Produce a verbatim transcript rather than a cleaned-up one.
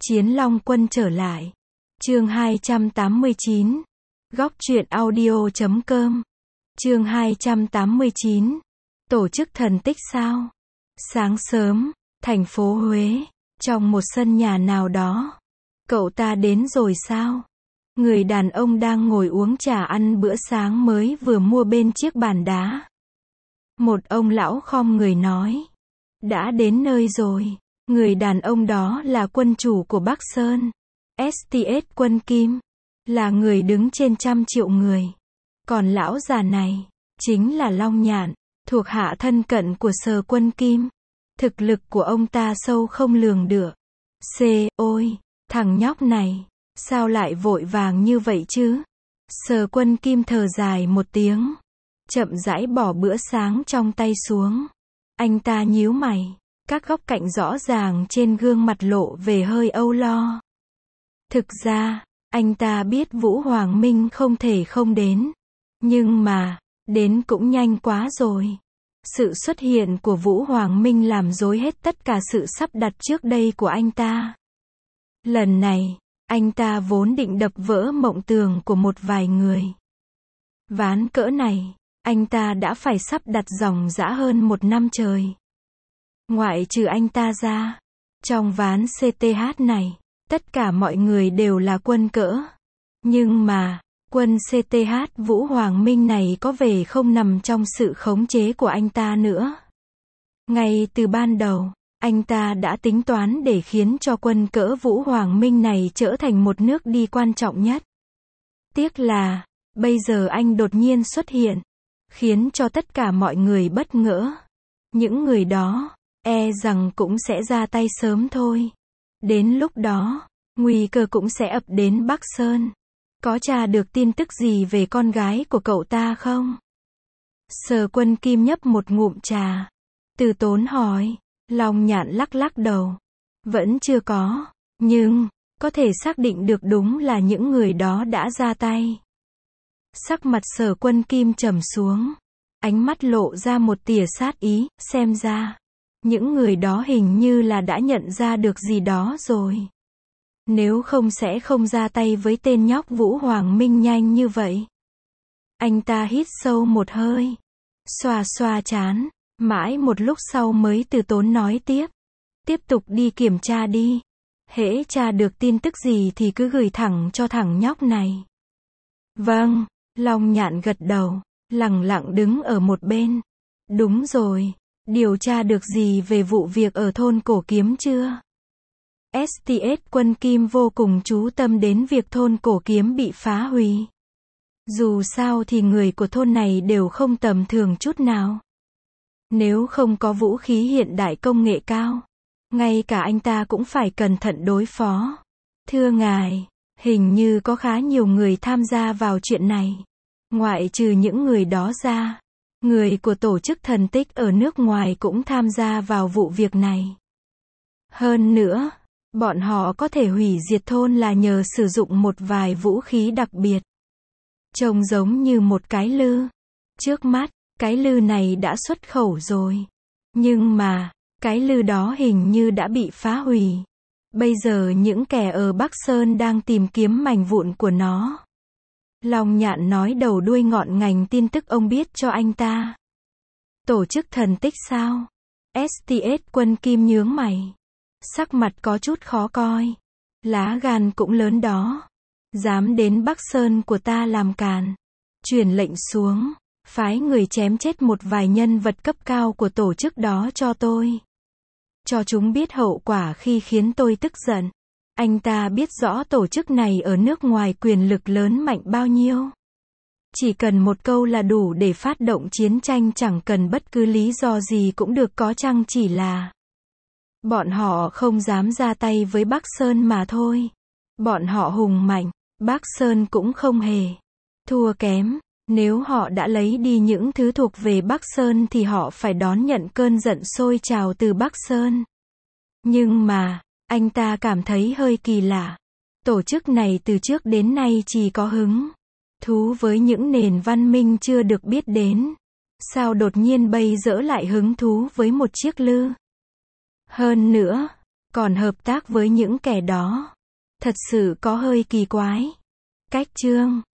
Chiến Long Quân trở lại. Chương hai trăm tám mươi chín. Góc truyện audio chấm com. Chương hai trăm tám mươi chín. Tổ chức thần tích sao? Sáng sớm, thành phố Huế, trong một sân nhà nào đó. Cậu ta đến rồi sao? Người đàn ông đang ngồi uống trà ăn bữa sáng mới vừa mua bên chiếc bàn đá. Một ông lão khom người nói. Đã đến nơi rồi. Người đàn ông đó là quân chủ của Bắc Sơn. ét tê ét Quân Kim. Là người đứng trên trăm triệu người. Còn lão già này, chính là Long Nhạn, thuộc hạ thân cận của Sở Quân Kim. Thực lực của ông ta sâu không lường được. C. Ôi, thằng nhóc này, sao lại vội vàng như vậy chứ? Sở Quân Kim thở dài một tiếng. Chậm rãi bỏ bữa sáng trong tay xuống. Anh ta nhíu mày. Các góc cạnh rõ ràng trên gương mặt lộ về hơi âu lo. Thực ra, anh ta biết Vũ Hoàng Minh không thể không đến. Nhưng mà, đến cũng nhanh quá rồi. Sự xuất hiện của Vũ Hoàng Minh làm rối hết tất cả sự sắp đặt trước đây của anh ta. Lần này, anh ta vốn định đập vỡ mộng tưởng của một vài người. Ván cỡ này, anh ta đã phải sắp đặt dòng dã hơn một năm trời. Ngoại trừ anh ta ra, trong ván xê tê hát này, tất cả mọi người đều là quân cỡ. Nhưng mà, quân xê tê hát Vũ Hoàng Minh này có vẻ không nằm trong sự khống chế của anh ta nữa. Ngay từ ban đầu, anh ta đã tính toán để khiến cho quân cỡ Vũ Hoàng Minh này trở thành một nước đi quan trọng nhất. Tiếc là, bây giờ anh đột nhiên xuất hiện, khiến cho tất cả mọi người bất ngỡ. Những người đó, e rằng cũng sẽ ra tay sớm thôi. Đến lúc đó, nguy cơ cũng sẽ ập đến Bắc Sơn. Có tra được tin tức gì về con gái của cậu ta không? Sở Quân Kim nhấp một ngụm trà. Từ Tốn hỏi. Long Nhạn lắc lắc đầu. Vẫn chưa có. Nhưng, có thể xác định được đúng là những người đó đã ra tay. Sắc mặt Sở Quân Kim trầm xuống. Ánh mắt lộ ra một tia sát ý, xem ra. Những người đó hình như là đã nhận ra được gì đó rồi. Nếu không sẽ không ra tay với tên nhóc Vũ Hoàng Minh nhanh như vậy. Anh ta hít sâu một hơi. Xoa xoa trán. Mãi một lúc sau mới Từ Tốn nói tiếp. Tiếp tục đi kiểm tra đi. Hễ tra được tin tức gì thì cứ gửi thẳng cho thằng nhóc này. Vâng, Long Nhạn gật đầu. Lặng lặng đứng ở một bên. Đúng rồi. Điều tra được gì về vụ việc ở thôn Cổ Kiếm chưa? ét tê ét Quân Kim vô cùng chú tâm đến việc thôn Cổ Kiếm bị phá hủy. Dù sao thì người của thôn này đều không tầm thường chút nào. Nếu không có vũ khí hiện đại công nghệ cao, ngay cả anh ta cũng phải cẩn thận đối phó. Thưa ngài, hình như có khá nhiều người tham gia vào chuyện này. Ngoại trừ những người đó ra, người của tổ chức thần tích ở nước ngoài cũng tham gia vào vụ việc này. Hơn nữa, bọn họ có thể hủy diệt thôn là nhờ sử dụng một vài vũ khí đặc biệt. Trông giống như một cái lư. Trước mắt, cái lư này đã xuất khẩu rồi. Nhưng mà, cái lư đó hình như đã bị phá hủy. Bây giờ những kẻ ở Bắc Sơn đang tìm kiếm mảnh vụn của nó. Long Nhạn nói đầu đuôi ngọn ngành tin tức ông biết cho anh ta. Tổ chức thần tích sao? ét tê ét Quân Kim nhướng mày. Sắc mặt có chút khó coi. Lá gan cũng lớn đó. Dám đến Bắc Sơn của ta làm càn. Truyền lệnh xuống. Phái người chém chết một vài nhân vật cấp cao của tổ chức đó cho tôi. Cho chúng biết hậu quả khi khiến tôi tức giận. Anh ta biết rõ tổ chức này ở nước ngoài quyền lực lớn mạnh bao nhiêu. Chỉ cần một câu là đủ để phát động chiến tranh, chẳng cần bất cứ lý do gì cũng được, có chăng chỉ là bọn họ không dám ra tay với Bắc Sơn mà thôi. Bọn họ hùng mạnh, Bắc Sơn cũng không hề thua kém. Nếu họ đã lấy đi những thứ thuộc về Bắc Sơn thì họ phải đón nhận cơn giận sôi trào từ Bắc Sơn. Nhưng mà, anh ta cảm thấy hơi kỳ lạ. Tổ chức này từ trước đến nay chỉ có hứng thú với những nền văn minh chưa được biết đến. Sao đột nhiên bây giờ lại hứng thú với một chiếc lư? Hơn nữa, Còn hợp tác với những kẻ đó, thật sự có hơi kỳ quái. Cách chương